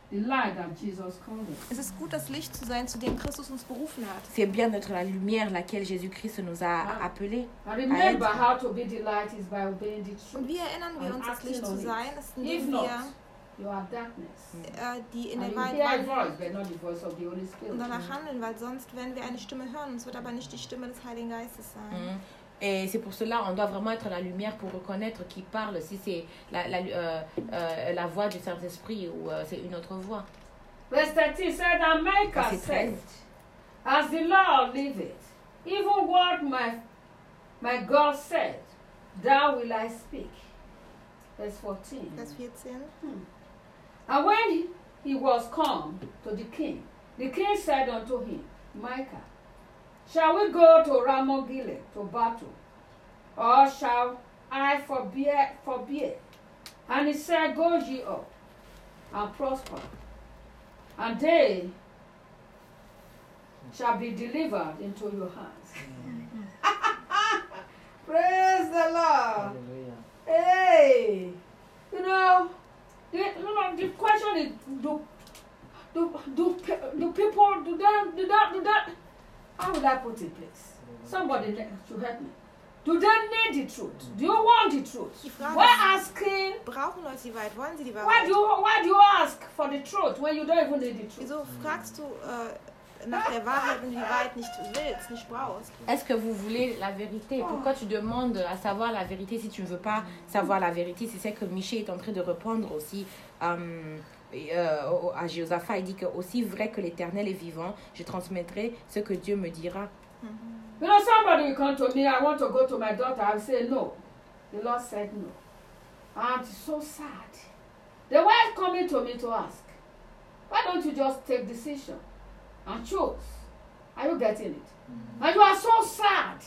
the light that Jesus called us. Es ist gut, das Licht zu sein, zu dem Christus uns berufen hat. C'est bien d'être la lumière laquelle Jésus-Christ nous a appelés. And remember, how to be the light is by obeying the truth. Und wie erinnern wir uns, das Licht zu sein, ist, If indem not, wir you are darkness. die in And der you hear a Wahrheit voice, but not the voice of the Holy Spirit. und danach handeln, weil sonst werden wir eine Stimme hören und es wird aber nicht die Stimme des Heiligen Geistes sein. Et c'est pour cela on doit vraiment être la lumière pour reconnaître qui parle, si c'est la voix du Saint-Esprit ou c'est une autre voix. Verse 13 said, and Micah said, as the Lord liveth, even what my God said, thou will I speak. Verse 14. Vers 14. And when he was come to the king said unto him, Micah, shall we go to Ramoth Gilead to battle, or shall I forbear? And he said, go ye up and prosper, and they shall be delivered into your hands. Praise the Lord. Hallelujah. Hey, the question is, do people do that? How would I put it, please? Somebody should help me. Do they need the truth? Do you want the truth? Why asking? Brauchen Leute die Wahrheit? Wollen sie die Why Wahrheit? do you ask for the truth when you don't even need the truth? Wieso fragst du nach der Wahrheit, wenn du die Wahrheit nicht willst, nicht brauchst? Est-ce que vous voulez la vérité? Pourquoi tu demandes à savoir la vérité si tu ne veux pas savoir la vérité? C'est ce que Michel est en train de répondre aussi à Jéhosaphat. Il dit que aussi vrai que l'Éternel est vivant, je transmettrai ce que Dieu me dira. You know, somebody will come to me, I want to go to my daughter, I will say no. The Lord said no. And it's so sad. The wife coming to me to ask, why don't you just take decision and choose? Are you getting it? And you are so sad.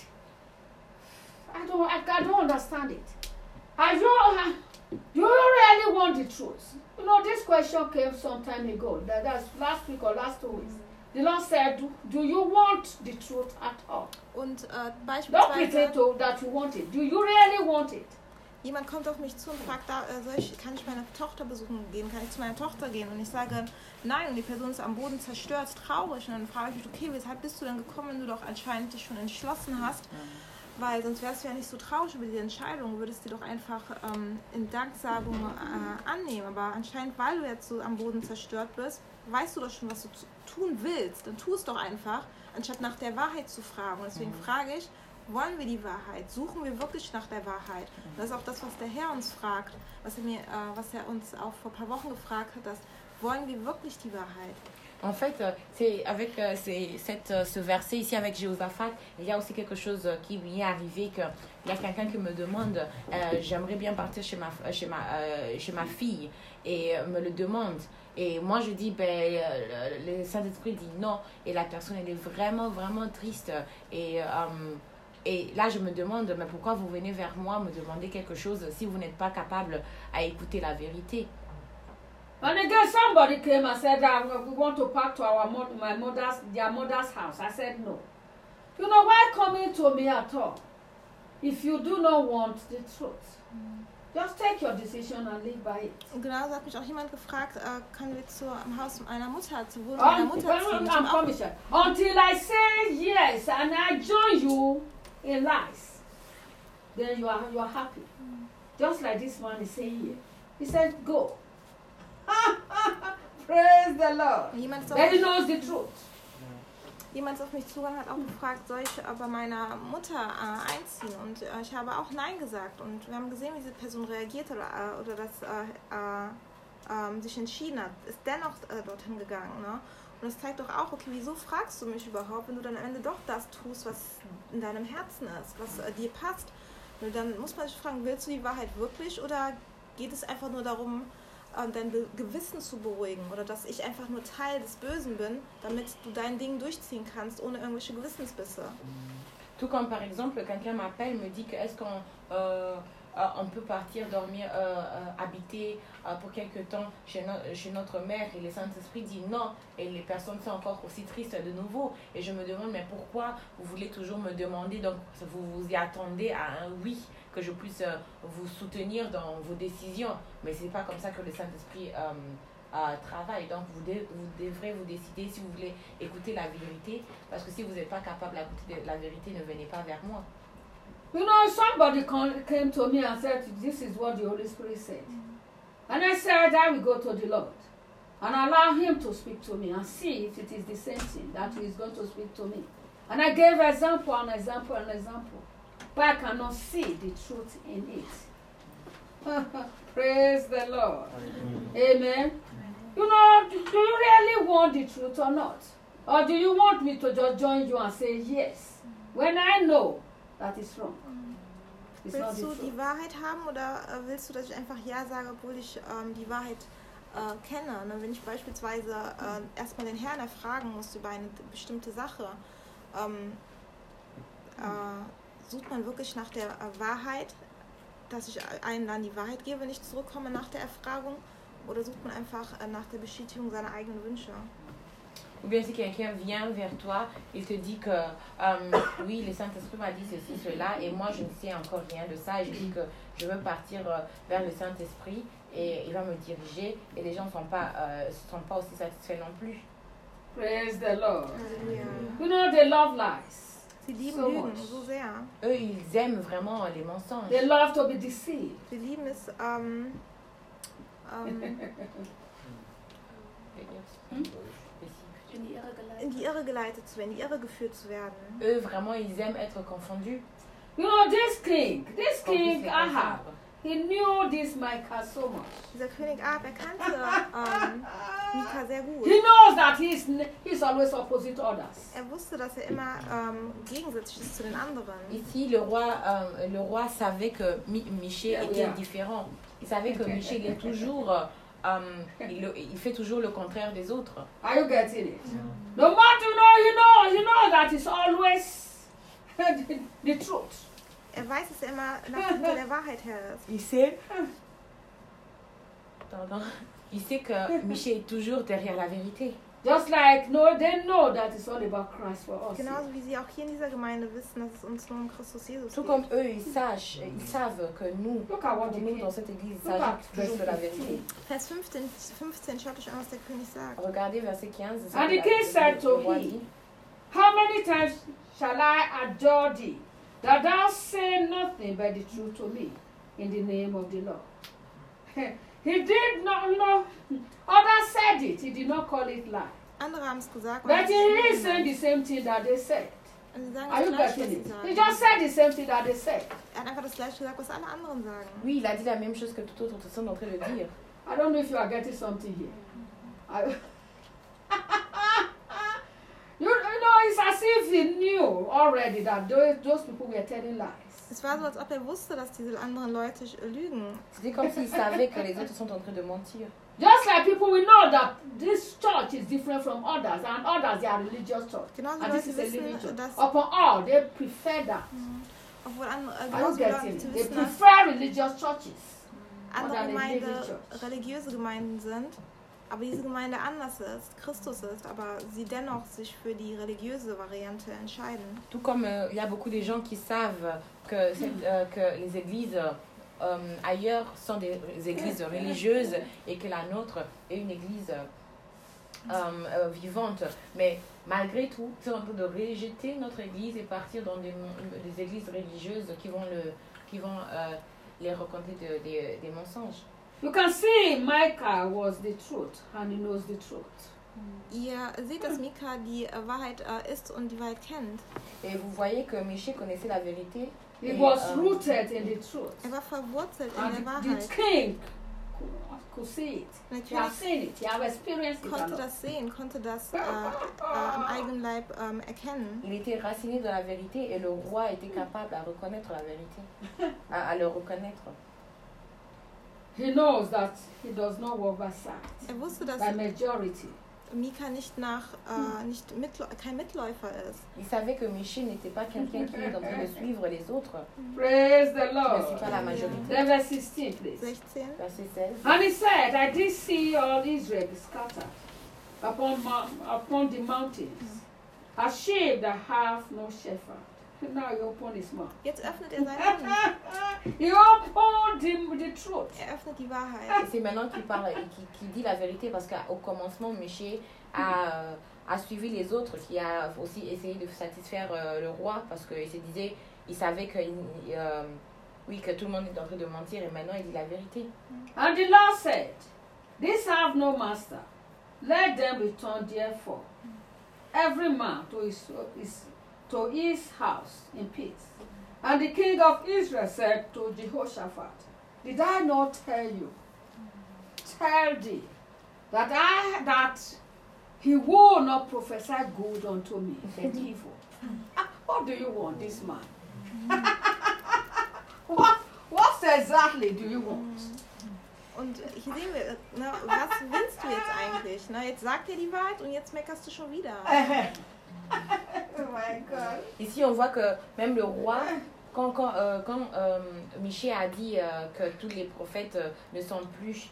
I don't understand it. Do you really want the truth? You know, this question came some time ago. That's last week or last 2 weeks. The Lord said, do you want the truth at all? Und Don't beispielsweise, pretend that you want it. Do you really want it? jemand kommt auf mich zu und fragt, kann ich meine Tochter besuchen gehen? Kann ich zu meiner Tochter gehen? Und ich sage, nein. Und die Person ist am Boden zerstört, traurig. Und dann frage ich mich, okay, weshalb bist du denn gekommen, wenn du doch anscheinend dich schon entschlossen hast? Weil sonst wärst du ja nicht so traurig über die Entscheidung, würdest du doch einfach in Danksagung annehmen. Aber anscheinend, weil du jetzt so am Boden zerstört bist, weißt du doch schon, was du tun willst. Dann tu es doch einfach, anstatt nach der Wahrheit zu fragen. Und deswegen frage ich, wollen wir die Wahrheit? Suchen wir wirklich nach der Wahrheit? Und das ist auch das, was der Herr uns fragt, was er uns auch vor ein paar Wochen gefragt hat, dass wollen wir wirklich die Wahrheit? En fait, c'est avec ce verset ici avec Jéhosaphat, il y a aussi quelque chose qui m'y est arrivé, qu'il y a quelqu'un qui me demande, j'aimerais bien partir chez ma fille, et me le demande. Et moi je dis, le Saint-Esprit dit non, et la personne elle est vraiment, vraiment triste. Et là je me demande, mais pourquoi vous venez vers moi me demander quelque chose si vous n'êtes pas capable à écouter la vérité? And again, somebody came and said that we want to pack to their mother's house. I said no. You know, why coming to me at all? If you do not want the truth, just take your decision and live by it. Und genauso hat mich auch jemand gefragt, können wir am Haus meiner Mutter, zur Wohnung meiner Mutter ziehen? Until I say yes and I join you in lies, then you are happy. Just like this man is saying here. He said, go. Praise the Lord. Then he knows the truth. Jemand ist auf mich zugegangen, hat auch gefragt, soll ich bei meiner Mutter einziehen? Und ich habe auch Nein gesagt. Und wir haben gesehen, wie diese Person reagiert oder dass sich entschieden hat. Ist dennoch dorthin gegangen. Ne? Und das zeigt doch auch, okay, wieso fragst du mich überhaupt, wenn du dann am Ende doch das tust, was in deinem Herzen ist, was dir passt? Und dann muss man sich fragen, willst du die Wahrheit wirklich oder geht es einfach nur darum, dein Gewissen zu beruhigen oder dass ich einfach nur Teil des Bösen bin, damit du dein Ding durchziehen kannst, ohne irgendwelche Gewissensbisse. Tout comme par exemple, quelqu'un m'appelle, me dit que est-ce qu'on peut partir dormir, habiter pour quelque temps chez notre mère, et le Saint-Esprit dit non, et les personnes sont encore aussi tristes de nouveau, et je me demande mais pourquoi vous voulez toujours me demander, donc vous vous y attendez à un oui, que je puisse vous soutenir dans vos décisions, mais c'est pas comme ça que le Saint-Esprit travail. Donc, vous devrez vous décider si vous voulez écouter la vérité, parce que si vous n'êtes pas capable d'écouter la vérité, ne venez pas vers moi. You know, somebody came to me and said, this is what the Holy Spirit said. And I said, I will go to the Lord and allow him to speak to me and see if it is the same thing that he is going to speak to me. And I gave example and example and example. But I cannot see the truth in it. Praise the Lord. Amen. You know, do you really want the truth or not? Or do you want me to just join you and say yes, when I know that is wrong? It's not Willst the du truth. die Wahrheit haben oder willst du, dass ich einfach Ja sage, obwohl ich die Wahrheit kenne? Ne? Wenn ich beispielsweise erstmal den Herrn erfragen muss über eine bestimmte Sache, sucht man wirklich nach der Wahrheit, dass ich einem dann die Wahrheit gebe, wenn ich zurückkomme nach der Erfragung, oder sucht man einfach nach der Bestätigung seiner eigenen Wünsche? Ou bien si quelqu'un vient vers toi, il te dit que oui, le Saint-Esprit m'a dit ceci, cela, et moi je ne sais encore rien de ça, et je dis que je veux partir vers le Saint-Esprit, et il va me diriger, et les gens ne sont pas aussi satisfaits non plus. Praise the Lord. Halleluja. You know, they love lies. Sie lieben So Lügen much. so sehr. Eux, ils aiment vraiment les mensonges. They love to be deceived. Sie lieben es, in die Irre geleitet zu werden, in die Irre geführt zu werden. Eux, vraiment, ils aiment être confondus. You know, this king Qu'on puisse les Ahab, confondre. he knew this Micah so much. Dieser König Ahab, er kannte Mika sehr gut. He knows that he's always opposite others. Er wusste, dass er immer gegensätzlich ist zu den anderen. Ici, le roi savait que Michée était différent. Il savait que Michée, il est toujours... il fait toujours le contraire des autres. Are you getting it? No matter, you know that it's always the truth. Er weiß, dass er immer hinter der Wahrheit her ist. Il sait que Michée est toujours derrière la vérité. Just like they know that it's all about Christ for us. Genauso wie sie auch hier in dieser Gemeinde wissen, dass es uns nur um Christus Jesus Tout geht. comme eux, ils savent que nous, Look at what the nous king. dans cette église, il Look at s'agit toujours de la vérité. Vers 15, schaut euch an, was der König sagt. Regardez verset 15. c'est And ce the que king said le to roi him, dit. How many times shall I adjure thee, that thou say nothing but the truth to me, in the name of the Lord? He did not, others said it, he did not call it lie. Andere haben es gesagt, But he is und saying the same thing that they said. sie sagen Are das you Gleiche, was getting sie it? sagen. He just said the same thing that they said. Er hat einfach das Gleiche gesagt, was alle anderen sagen. Oui, il a dit la même chose que tout autre sont en train de dire. I don't know if you are getting something here. You know, it's as if he knew already that those people were telling lies. Es war so, als ob er wusste, dass diese anderen Leute lügen. C'était comme s'il savait que les autres sont en train de mentir. Just like people, we know that this church is different from others, and others they are religious church. Genauso And this Leute is a wissen, living church. dass, Upon all, they prefer that. obwohl andere, Are you genauso Leute getting zu it? They wissen, dass prefer religious churches. andere than a living Gemeinden church. religiöse Gemeinden sind, aber diese Gemeinde anders ist, Christus ist, aber sie dennoch sich für die religiöse Variante entscheiden. Tout comme il y a beaucoup de gens qui savent que, que les églises ailleurs sont des églises religieuses et que la nôtre est une église vivante. Mais malgré tout, ils sont en train de rejeter notre église et partir dans des églises religieuses qui vont les raconter des mensonges. You can see Micah was the truth, and he knows the truth. Ihr seht, dass Mika die Wahrheit ist und die Wahrheit kennt. Et vous voyez que Michée connaissait la vérité. He Et, was rooted in the truth. Er war verwurzelt in And der the Wahrheit. king could see it. Und He der has König seen it. He has experienced it. konnte a lot. das sehen, konnte das im eigenen Leib erkennen. Il était raciné dans la vérité et le roi était capable à reconnaître la vérité, à le reconnaître. He knows that he does not walk by sight, Er wusste, dass by majority. Mika kein Mitläufer ist. Il savait que Michée n'était pas quelqu'un qui est en train de suivre les autres, Praise the qui ne Lord. suit pas la majorité. Then verse 16, please. 16. Verset 16. And he said, I did see all Israel scattered upon the mountains, as sheep that have no shepherd. Now he opened his mouth. Jetzt öffnet seinen Mund. He opened the truth. Öffnet die Wahrheit. Et c'est maintenant qu'il parle, qu'il dit la vérité parce qu'au commencement, Michée a suivi les autres, qui a aussi essayé de satisfaire le roi parce qu'il se disait, il savait que, oui, que tout le monde est en train de mentir et maintenant il dit la vérité. And the Lord said, these have no master. Let them return therefore, every man to his house in peace. And the king of Israel said to Jehoshaphat, did I not tell thee, that he will not prophesy good unto me, but evil? What do you want, this man? What exactly do you want? Und hier sehen wir, na, was willst du jetzt eigentlich? Na, jetzt sagt er die Wahrheit und jetzt meckerst du schon wieder. Oh my God. Ici, on voit que même le roi, quand Michée a dit que tous les prophètes ne sont plus,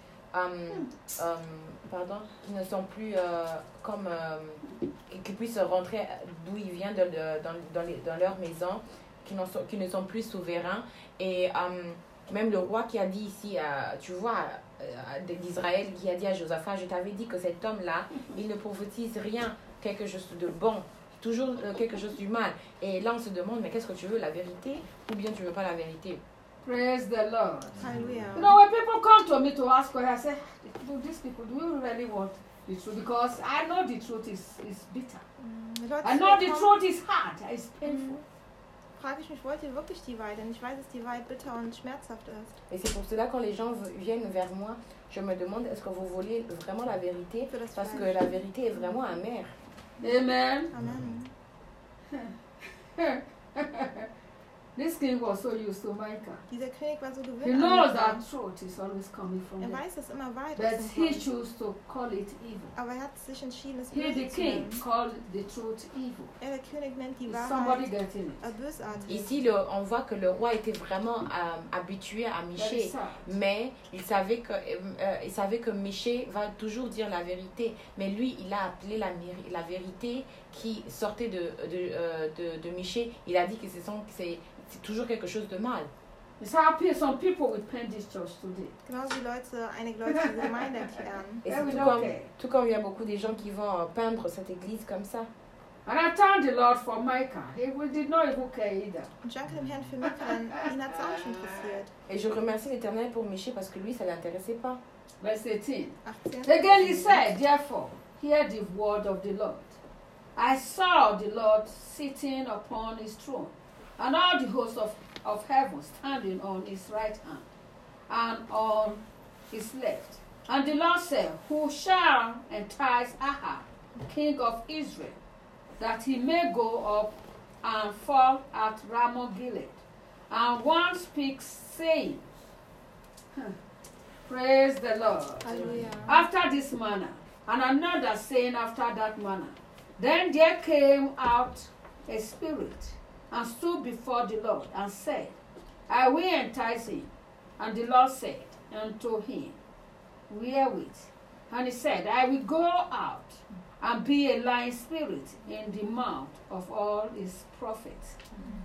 qu'ils ne sont plus comme, qu'ils puissent rentrer d'où ils viennent dans leur maison, qui ne sont plus souverains. Et même le roi qui a dit ici, tu vois, d'Israël, qui a dit à Josaphat, je t'avais dit que cet homme-là, il ne prophétise rien, quelque chose de bon, toujours quelque chose du mal. Et là, on se demande, mais qu'est-ce que tu veux, la vérité ou bien tu veux pas la vérité? Praise the Lord. Halleluja. You know, when people come to me to ask, I say, do these people, do you really want the truth? Because I know the truth is bitter. I know the truth is hard, it's painful. Frage ich mich, wollt ihr wirklich die Wahrheit? Denn ich weiß, dass die Wahrheit bitter und schmerzhaft ist. Et c'est pour cela quand les gens viennent vers moi, je me demande est-ce que vous voulez vraiment la vérité? Parce que la vérité est vraiment amère. Amen. Amen. This king was so used to Micah. Dieser König war so He gewöhnt knows an that Micah. truth is always coming from Er him. weiß, dass immer Wahrheit But aus ihm he kommt. chose to call it evil. Aber er hat sich entschieden, es He, the böse zu king, nennen. called the truth evil. Er, der König, nennt die Is somebody Wahrheit getting it? bösartig. Ici, on voit que le roi était vraiment habitué à Very Michée, sad. mais il savait que Michée va toujours dire la vérité. Mais lui, il a appelé la vérité qui sortait de Michée. Il a dit que c'est toujours quelque chose de mal. It's how some people will paint this church today. Genauso wie einige Leute diese Gemeinde erklären. Et Yeah, we c'est don't care. tout comme il y a beaucoup de gens qui vont peindre cette église comme ça. And I thank the Lord for Micah. He did not even care either. Und danke dem Herrn für Mika, denn ihn hat es auch nicht interessiert. Et je remercie l'Éternel pour Michée parce que lui, ça ne l'intéressait pas. Verse 18. 18. Again he said, therefore, hear the word of the Lord. I saw the Lord sitting upon his throne, and all the hosts of heaven standing on his right hand and on his left. And the Lord said, who shall entice Ahab, king of Israel, that he may go up and fall at Ramoth Gilead? And one speaks, saying, praise the Lord. Halleluja. After this manner, and another saying after that manner. Then there came out a spirit and stood before the Lord and said, I will entice him. And the Lord said unto him, wherewith? And he said, I will go out and be a lying spirit in the mouth of all his prophets.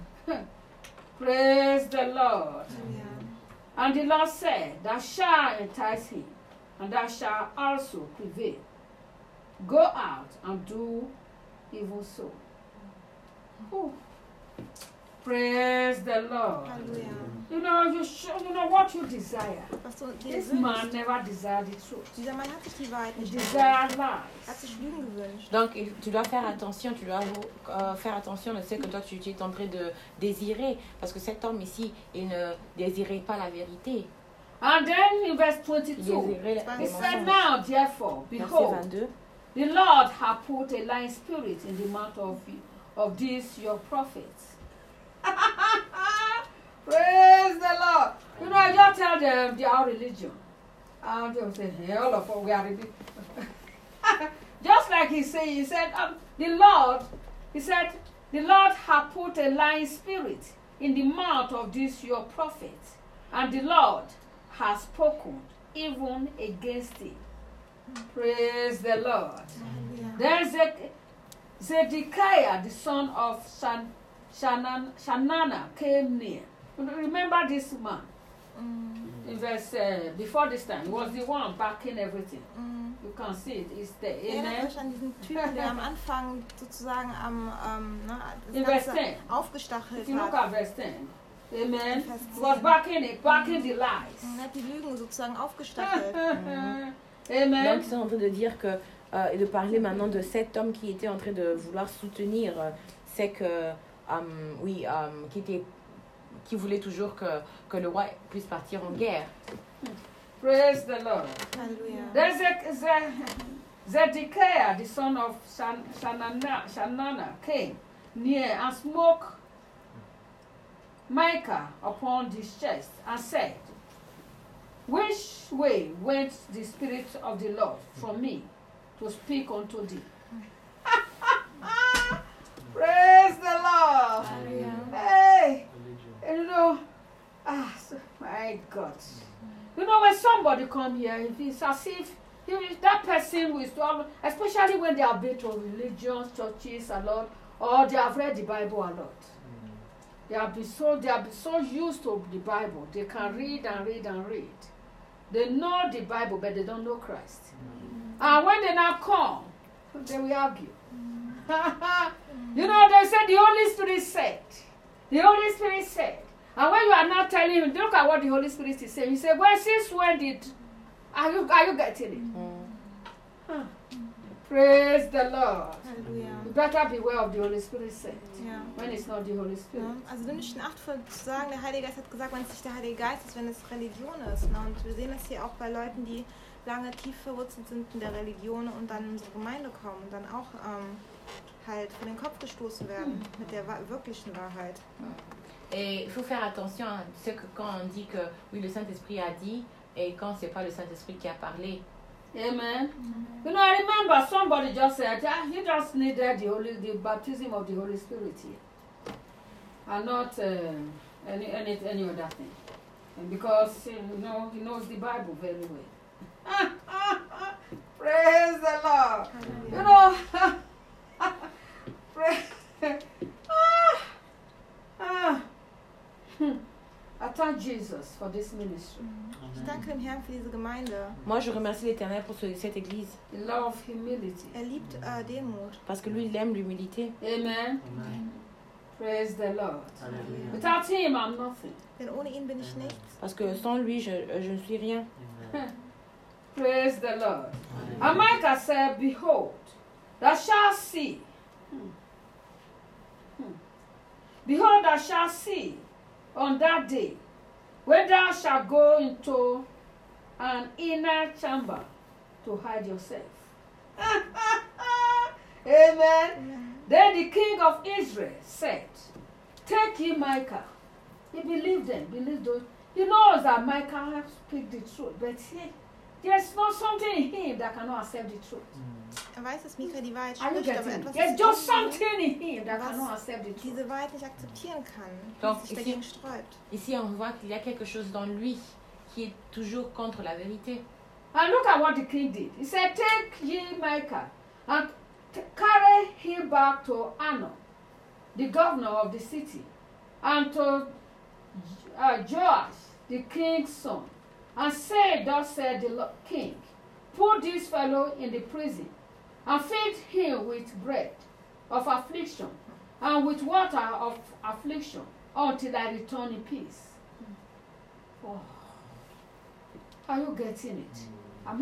Praise the Lord. Halleluja. And the Lord said, thou shalt entice him, and thou shalt also prevail. Go out and do even so. Oh. Praise the Lord. Halleluja. You know what you desire. Was du dir This wünschst. man never desired the truth. Dieser Mann hat sich die Wahrheit He nicht gewünscht. desired Er hat lies. sich Lügen gewünscht. Donc, tu dois faire attention, faire attention de ce que toi tu es en train de désirer. Parce que cet homme ici, il ne désirait pas la vérité. And then in verse Il 22, désirait He les he said, mensonges. now therefore, Verset behold, 22. the Lord hath put a lying spirit in the mouth of these your prophets. Praise the Lord. You know, I just tell them they are religion. And they'll say, hey, all of us, we are religion. Just like he said, the Lord hath put a lying spirit in the mouth of these your prophets. And the Lord has spoken even against it. Praise the Lord. Halleluja. Then Zedekiah, the son of Shanana came near. Remember this man? In verse, before this time, he was the one backing everything. You can see it, it's there. Erinnert Amen. euch an diesen Typen, der am Anfang sozusagen In das verse Ganze 10. aufgestachelt If you look hat. at verse 10, amen, Verse he was 10. backing it, backing the lies. Er hat die Lügen sozusagen aufgestachelt. Amen. Donc, ils sont en train de dire que, et de parler maintenant de cet homme qui était en train de vouloir soutenir, c'est que, qui voulait toujours que le roi puisse partir en guerre. Praise the Lord. Halleluja. There's Zedekiah, the son of Shanana, came near and smote Micah upon his chest and said, which way went the Spirit of the Lord from me to speak unto thee? Praise the Lord. Hey, you know, my God. You know, when somebody come here, it's as if that person will, especially when they have been to religions, churches a lot, or they have read the Bible a lot. They have been so used to the Bible. They can read and read and read. They know the Bible, but they don't know Christ. And when they now come, they will argue. You know, they say the Holy Spirit said. The Holy Spirit said. And when you are not telling him, look at what the Holy Spirit is saying. You say, well, since when did... Are you getting it? Huh. Praise the Lord. Halleluja. You better beware of the Holy Spirit said. Ja. When it's not the Holy Spirit. Ja, also wir müssen acht voll zu sagen, der Heilige Geist hat gesagt, wenn es nicht der Heilige Geist ist, wenn es Religion ist. Ne? Und wir sehen das hier auch bei Leuten, die lange tief verwurzelt sind in der Religion und dann in unsere Gemeinde kommen und dann auch halt vor den Kopf gestoßen werden mit der wirklichen Wahrheit. Et il faut faire attention à ce que quand on dit que oui, le Saint-Esprit a dit et quand c'est pas le Saint-Esprit qui a parlé. Amen. You know, I remember somebody just said, you just needed the baptism of the Holy Spirit here, and not any other thing. And because he knows the Bible very well. Praise the Lord. You know, I thank Jesus for this ministry. Ich danke dem Herrn für diese Gemeinde. Moi, je remercie l'Éternel pour cette église. The love of humility. Liebt Demut. Parce que lui, il aime l'humilité. Amen. Amen. Praise the Lord. Hallelujah. Without him, I'm nothing. Denn ohne ihn bin ich nichts. Parce que sans lui, je ne suis rien. Praise the Lord. And Micah said, behold, thou shalt see. Behold, thou shalt see on that day, when thou shalt go into an inner chamber to hide yourself. Amen. Then the king of Israel said, take ye Micah. He believed them, believed those. He knows that Micah speak the truth, but there's not something in him that cannot accept the truth. Weiß, dass Mika die Wahrheit Are you spricht, aber getting it? etwas There's ist just in ihm, something in him that cannot accept the truth. diese Wahrheit nicht akzeptieren kann, Donc, sich ici- dagegen sträubt. Ici, on voit qu'il y a quelque chose dans lui qui est toujours contre la vérité. And look at what the king did. He said, take ye Micah and carry him back to Anon, the governor of the city, and to Joash, the king's son, and say, thus said the king, put this fellow in the prison, and feed him with bread of affliction, and with water of affliction, until I return in peace. Oh. Are you getting it? I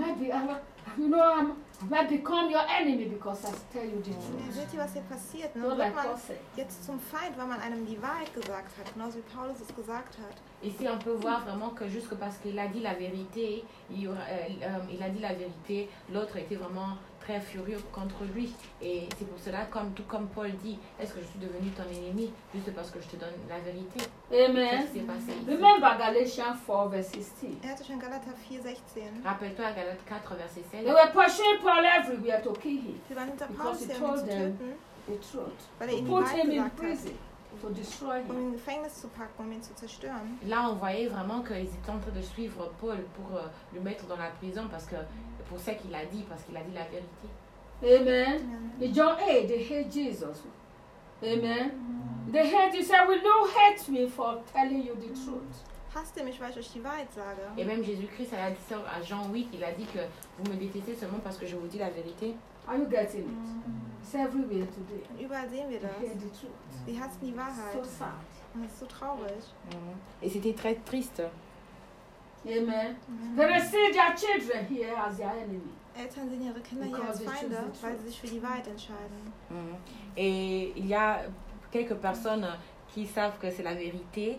might become your enemy because I tell you the Ja, truth. seht ihr, was hier passiert? Ne? So Wird like man Paul said. jetzt zum Feind, weil man einem die Wahrheit gesagt hat, genauso wie Paulus es gesagt hat. Ici, on peut voir vraiment que juste parce qu'il a dit la vérité, il a dit la vérité, l'autre était vraiment très furieux contre lui. Et c'est pour cela, tout comme Paul dit, est-ce que je suis devenu ton ennemi juste parce que je te donne la vérité? C'est Amen. ce qui s'est passé ici. Remember Galatians 4 verse 16. Hatte schon Galater 4,16. Rappelle-toi à Galates 4, verset 16. They were pursuing Paul everywhere to kill him. Sie waren hinter Because Paulus he her, um ihn told zu them töten, the truth. weil er ihnen die Put Wahrheit him in gesagt hat, prison to destroy um him. ihn in Gefängnis zu packen, um ihn zu zerstören. Là, on voyait vraiment qu'ils étaient en train de suivre Paul pour le mettre dans la prison parce que pour ce qu'il a dit, parce qu'il a dit la vérité. Amen. In John 8, they hate Jesus. Amen. They hate you. Say, will you hate me for telling you the truth? Hasst ihr mich, weil ich euch die Wahrheit sage? Et même Jésus-Christ, elle a dit ça à Jean 8, il a dit que vous me détestez seulement parce que je vous dis la vérité. Are you getting it? It's everywhere today. Und überall sehen wir They das. hate the truth. Sie hassen die Wahrheit. So sad. Und das ist so traurig. Et c'était très triste. Amen. They see their children here as their enemy. Eltern sehen ihre Kinder hier als Because they choose Feinde, the weil truth. sie sich für die Wahrheit entscheiden. Et il y a quelques personnes qui savent que c'est la vérité,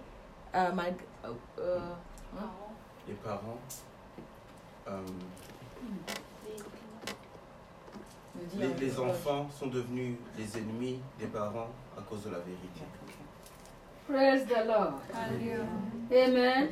Les parents les enfants sont devenus les ennemis des parents à cause de la vérité. Praise the Lord. Amen.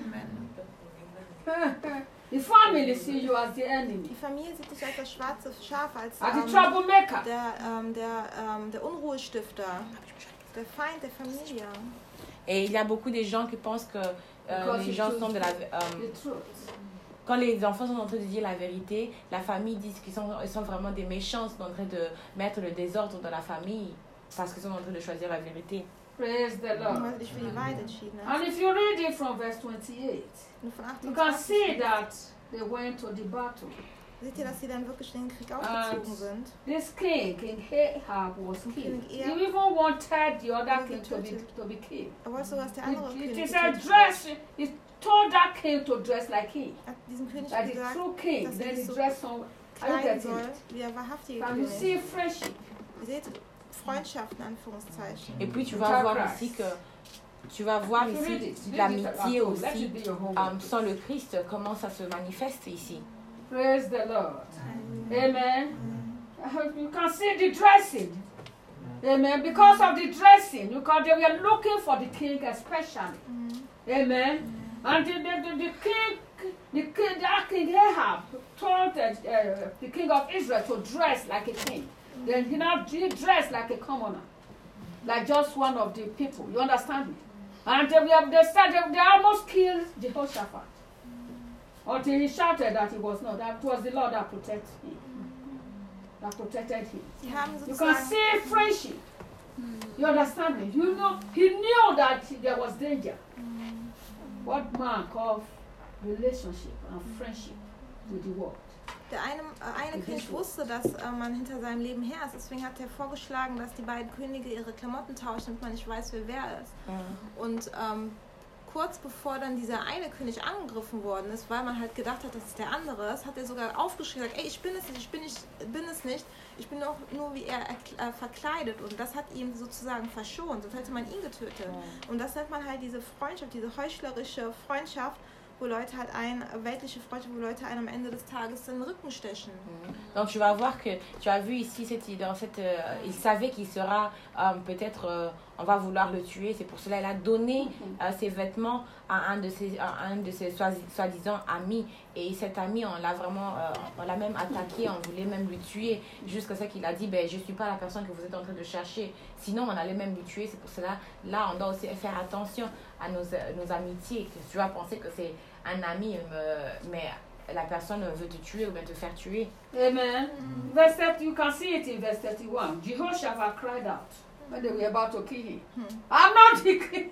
Amen. The family see you as the enemy, Die Familie sieht dich als das schwarze Schaf, als as the troublemaker. der Unruhestifter, der Feind der Familie. Et il y a beaucoup de gens qui pensent que les gens sont de la... The truth. quand les enfants sont en train de dire la vérité, la famille dit qu'ils sont vraiment des méchants, ils sont en train de mettre le désordre dans la famille parce qu'ils sont en train de choisir la vérité. Praise the Lord. Weil sie dich für die Wahrheit entschieden And hast. if you read it from verse 28, Und von you can 28 see that they went to the battle. seht ihr, dass sie dann wirklich in den Krieg aufgezogen sind. This king, King Ahab, was killed. He Ahab even wanted the other was king getötet. to be killed. Er wollte sogar, dass der andere It König is a getötet dress. wird. He told that king to dress like him, Er hat diesem König like the gesagt, true king. dass er Then sich he so dressed some. Are you kleiden getting soll, it? wie der wahrhaftige Can you König. see friendship? Ihr seht, Freundschaften, Anführungszeichen. Et puis tu vas voir ici que tu vas voir If you read ici it, read it l'amitié at home. Let aussi it be your homework. sans le Christ, comment ça se manifeste ici. Praise the Lord. Amen. You can see the dressing. Amen. Because of the dressing, because they were looking for the king especially. Amen. And that king Ahab told the king of Israel to dress like a king. Then he dressed like a commoner, like just one of the people. You understand me? And they almost killed Jehoshaphat. Until he shouted that he was not. That was the Lord that protected him. That protected him. Sie haben You can sozusagen, see friendship. You understand me? You know, he knew that there was danger. What man calls relationship and friendship with the world. der eine König wusste, dass man hinter seinem Leben her ist. Deswegen hat er vorgeschlagen, dass die beiden Könige ihre Klamotten tauschen, damit man nicht weiß, wer ist. Und kurz bevor dann dieser eine König angegriffen worden ist, weil man halt gedacht hat, dass es der andere ist, hat er sogar aufgeschrieben, gesagt, ey, ich bin es nicht, ich bin auch nur wie er verkleidet. Und das hat ihn sozusagen verschont, sonst hätte man ihn getötet. Und das nennt man halt diese Freundschaft, diese heuchlerische Freundschaft, wo Leute halt weltliche Freundschaft, wo Leute einen am Ende des Tages in den Rücken stechen. Donc tu vas voir que tu as vu ici il savait qu'il sera peut-être on va vouloir le tuer, c'est pour cela qu'il a donné ses vêtements à un de ses soi-disant amis, et cet ami on l'a même attaqué, on voulait même lui tuer jusqu'à ce qu'il a dit je suis pas la personne que vous êtes en train de chercher, sinon on allait même lui tuer. C'est pour cela là on doit aussi faire attention à nos amitiés, que tu vas penser que c'est un ami mais la personne veut te tuer ou bien te faire tuer. Amen. Verse 30, you can see it in verse 31. Jehoshaphat cried out when they were about to kill him. I'm not the king.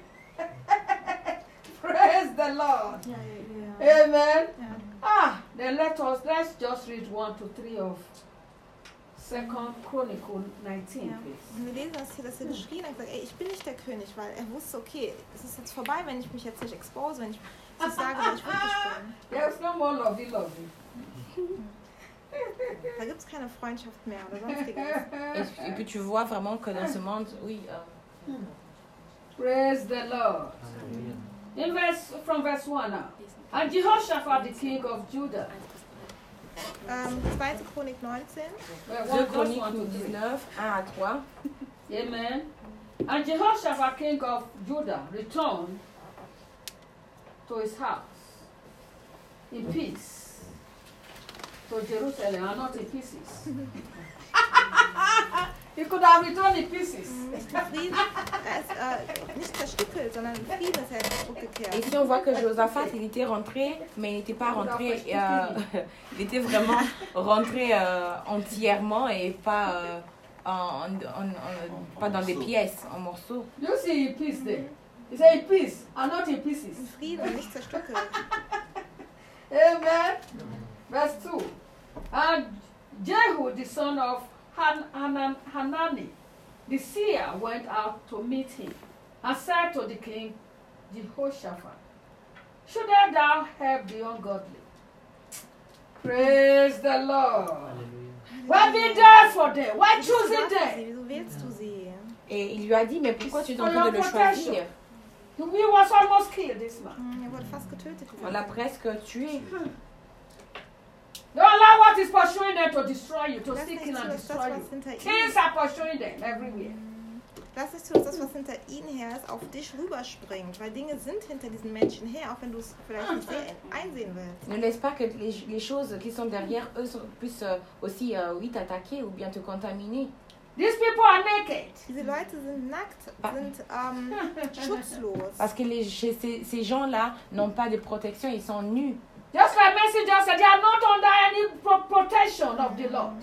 Praise the Lord. Amen. Then let's just read 1 to 3 of 2 Chronicle 19, Ja. please. Und wir lesen das hier, dass er geschrien hat, gesagt, ey, ich bin nicht der König, weil er wusste, okay, es ist jetzt vorbei, wenn ich mich jetzt nicht expose, wenn ich nicht sage, wer ich wirklich bin. There's no more lovey. Da gibt es keine Freundschaft mehr oder sonstiges. Et puis tu vois vraiment que dans ce monde, Praise the Lord. From verse 1 now. And Jehoshaphat, the king of Judah. 2. Chronik 19. 2 Chroniques 19, 1 à 3. Amen. And Jehoshaphat, king of Judah, returned to his house in peace to Jerusalem, and not in pieces. He could have returned in pieces. Nicht in Frieden, er ist nicht zerstückelt, sondern in Frieden ist er zurückgekehrt. Et ici on voit que Josaphat il était rentré, mais il n'était pas rentré, il était vraiment rentré entièrement et pas pas dans des pièces, en morceaux. You see in peace there. He said in peace and not in pieces. In Frieden, nicht zerstückelt. Amen. Verse 2. And Jehu, the son of Hanani, the seer, went out to meet him and said to the king Jehoshaphat, shouldest thou help the ungodly? Praise the Lord. Why be there for them? Why choosing them? Wieso wählst du sie? Et il lui a dit, mais pourquoi tu es en train de le choisir? He was almost killed, this man. Wurde fast getötet. On l'a presque tué. Don't allow what is pursuing them to destroy you, to Lass seek nicht and zu, dass das, destroy was you. hinter ihnen, Things are pursuing them everywhere. lass nicht zu, dass das, was hinter ihnen her ist, auf dich rüberspringt. Weil Dinge sind hinter diesen Menschen her, auch wenn du es vielleicht nicht einsehen willst. Ne laisse pas que les choses qui sont derrière eux puissent aussi oui, t'attaquer ou bien te contaminer. These people are naked. Diese Leute sind nackt, sind schutzlos. Parce que ces gens-là n'ont pas de protection, ils sont nus. Just like Messenger said, they are not under any protection of the Lord.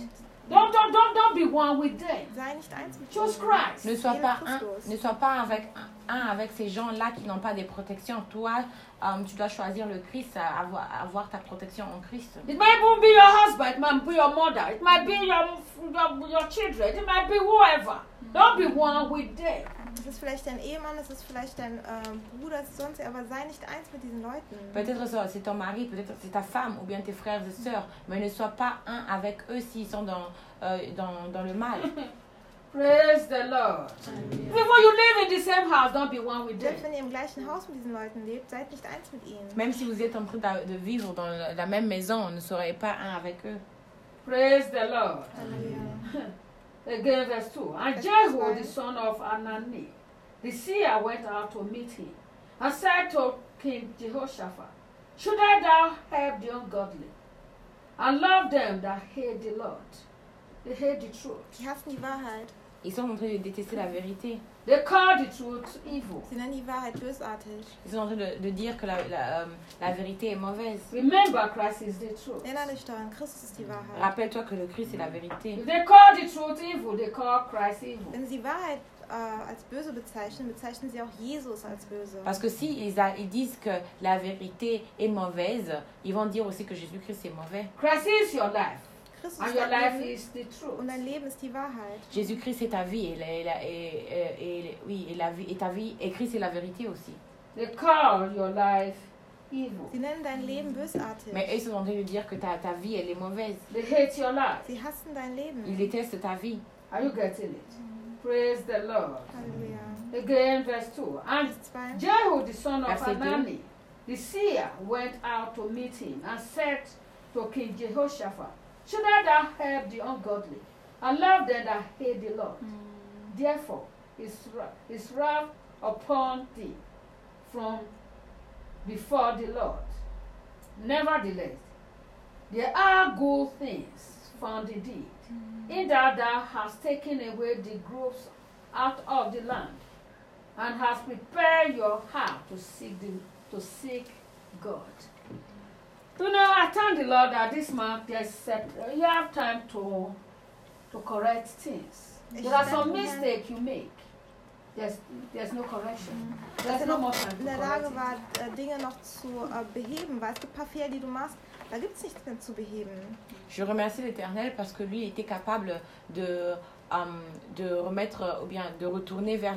Don't be one with them. Sei nicht eins mit Choose ihnen. Christ. Ne sois pas avec ces gens-là qui n'ont pas de protection. Toi, tu dois choisir le Christ, avoir ta protection en Christ. It might even be your husband, it might be your mother, it might be your children, it might be whoever. Don't be one with them. Es ist vielleicht dein Ehemann, es ist vielleicht dein Bruder, es ist sonst, aber sei nicht eins mit diesen Leuten. Peut-être c'est ton mari, peut-être c'est ta femme ou bien tes frères et sœurs, mais ne sois pas un avec eux s'ils sont dans le mal. Praise the Lord. Before you live in the same house, don't be one with them. Selbst wenn ihr im gleichen Haus mit diesen Leuten lebt, seid nicht eins mit ihnen. Même si vous êtes en train de vivre dans la même maison, ne serez pas un avec eux. Praise the Lord. Halleluja. Again, verse 2. And Jehu, the son of Hanani, the seer, went out to meet him and said to King Jehoshaphat, shouldest thou help the ungodly and love them that hate the Lord? They hate the truth. Die hassen die Wahrheit. Ils sont en train de détester la vérité. They call the truth evil. Sie nennen die Wahrheit bösartig. Ils sont en train de dire que la vérité est mauvaise. Remember, Christ is the truth. Erinnere dich daran, Christus ist die Wahrheit. Rappelle-toi que le Christ est la vérité. If they call the truth evil, they call Christ evil. Wenn sie Wahrheit als böse bezeichnen, bezeichnen sie auch Jesus als böse. Parce que si ils disent que la vérité est mauvaise, ils vont dire aussi que Jésus-Christ est mauvais. Christ is your life, Christus and ist your dein life Leben is the truth. und dein Leben ist die Wahrheit. Jésus-Christ est ta vie et ta vie et Christ est la vérité aussi. They call your life evil. Sie nennen dein Leben bösartig. Mais eux sont en train de dire que ta vie elle est mauvaise. They hate your life. Sie hassen dein Leben. Ils détestent ta vie. Are you getting it? Praise the Lord. Halleluja. Again, verse 2. And Vers 2. Jehu, the son of Verset 2. Hanani, the seer, went out to meet him and said to King Jehoshaphat, shouldest thou help the ungodly and love them that hate the Lord? Therefore, his wrath upon thee from before the Lord. Nevertheless, there are good things found in thee, in that thou hast taken away the groves out of the land, and hast prepared your heart to seek God. You know, I thank the Lord that this month you have time to correct things. There are some mistakes you make. There's no correction. Dass There's er no noch more time to in der correct Lage it. war, Dinge noch zu beheben, weil es gibt ein paar Fehler, die du machst, da gibt es nichts mehr zu beheben. Je remercie l'Éternel parce que lui était capable de remettre ou bien de retourner vers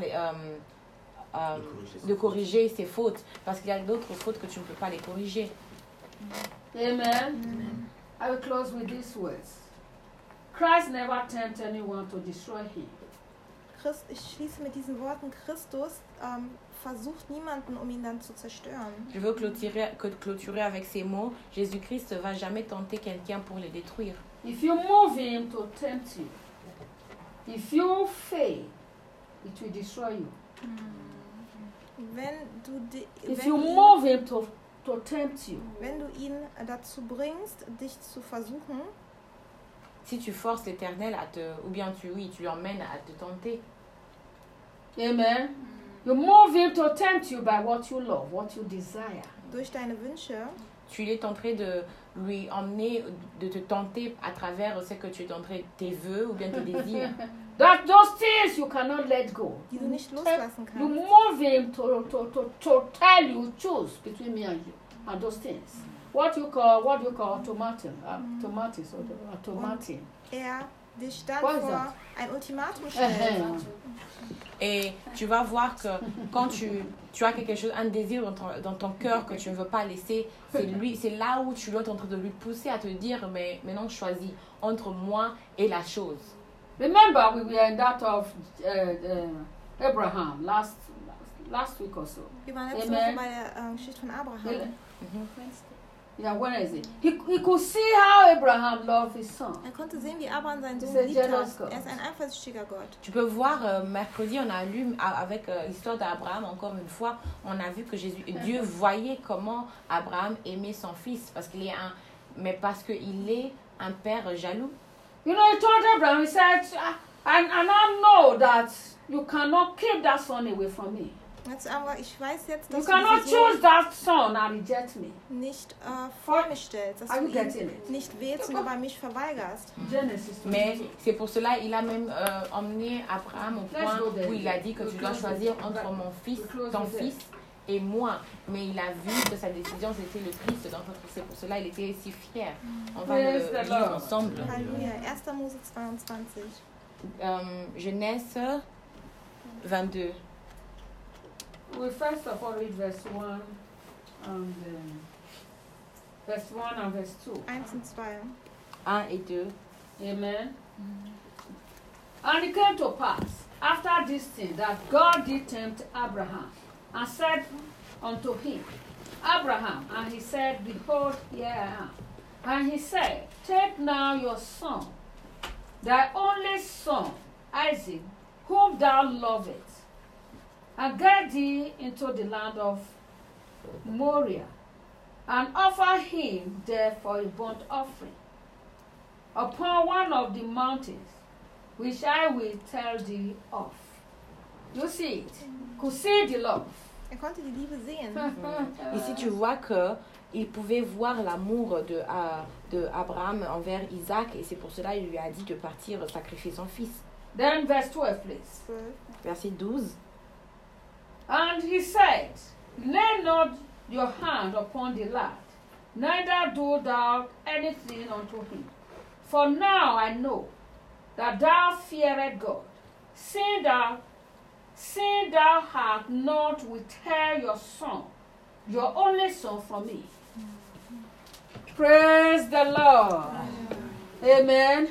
de corriger ses fautes parce qu'il y a d'autres fautes que tu ne peux pas les corriger. Amen. I will close with these words. Christ never tempted anyone to destroy him. Ich schließe mit diesen Worten, Christus versucht niemanden, um ihn dann zu zerstören. Je veux clôturer avec ces mots. Jésus-Christ ne va jamais tenter quelqu'un pour le détruire. If you move him to tempt you, if you fail, it will destroy you. If you move him to tempt you, wenn du ihn dazu bringst, dich zu versuchen, si tu forces l'Éternel ou bien tu l'emmènes à te tenter. Amen. You move him to tempt you by what you love, what you desire. durch deine Wünsche, tu es en train de lui emmener, de te tenter à travers ce que tu es en train, tes vœux ou bien tes désirs. That those things you cannot let go. Die du nicht loslassen You kannst. move him to tell you choose between me and you and those things. What do you call automatin? Automatis or automatin. Dich dann Was ist vor das? ein Ultimatum stellt. Et tu vas voir que quand tu as quelque chose, un désir dans ton cœur que tu ne veux pas laisser, c'est là où tu dois être en train de lui pousser à te dire, mais maintenant choisis entre moi et la chose. Remember, we were in that of Abraham last week or so. Wir waren letzte Amen. Woche bei der Geschichte von Abraham. Yeah, when is it? He could see how Abraham loved his son. Konnte sehen, wie Abraham seinen Sohn He's a geliebt jealous hat. God. Ist ein eifersüchtiger Gott. Tu peux voir, mercredi, on a lu avec l'histoire d'Abraham, encore une fois, on a vu que Dieu voyait comment Abraham aimait son fils, mais parce qu'il est un père jaloux. You know, he told Abraham, he said, and I know that you cannot keep that son away from me. Ich weiß jetzt, You dass cannot du choose diesen that son and reject me. Sohn nicht vor mir stellst, dass Are du you getting ihn it? nicht wählst und aber mich verweigerst. Genesis 22. Mais c'est pour cela il a même emmené Abraham au point où il a dit que tu dois choisir entre ton fils et moi. Mais il a vu que sa décision c'était le Christ, donc c'est pour cela il était si fier. On va le lire ensemble. Halleluja. 1. Mose 22. Genèse 22. We first of all read verse 1 and verse 2. 1 und 2. 1 et 2. Amen. And it came to pass after this thing that God did tempt Abraham and said unto him, Abraham, and he said, Behold, here I am. And he said, Take now your son, thy only son, Isaac, whom thou lovest, and get thee into the land of Moriah, and offer him there for a burnt offering upon one of the mountains which I will tell thee of. You see it? Could see the love. Konnte die Liebe sehen. Ici, tu vois qu'il pouvait voir l'amour de Abraham envers Isaac, et c'est pour cela qu'il lui a dit de partir sacrifier son fils. Then verse 12, please. 12. Verset 12. And he said, Lay not your hand upon the lad, neither do thou anything unto him. For now I know that thou fearest God, seeing thou hast not withheld your son, your only son, from me. Praise the Lord. Amen.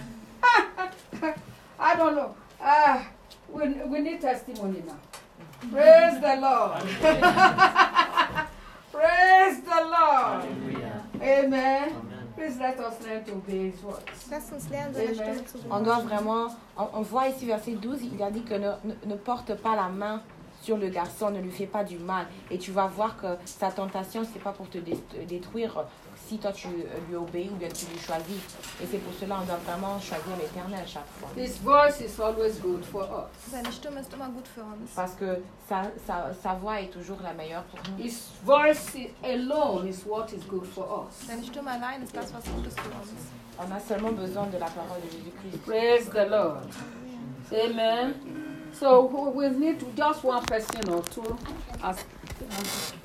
I don't know. We need testimony now. Praise the Lord. Praise the Lord. Amen. Please let us learn to obey His words. Lass uns lernen, seine Stimme zu On doit gehorchen. vraiment, on voit ici verset 12, il a dit que ne porte pas la main sur le garçon, ne lui fais pas du mal. Et tu vas voir que sa tentation, c'est pas pour te détruire si toi tu lui obéis ou bien tu lui choisis. Et c'est pour cela on doit vraiment choisir l'Éternel chaque fois. His voice is always good for us. Seine Stimme ist immer gut für uns. Parce que sa voix est toujours la meilleure pour nous. His voice alone is what is good for us. Seine Stimme allein ist das, was gut ist für uns. On a seulement besoin de la parole de Jésus-Christ. Praise the Lord. Amen. So we need to just one person or two as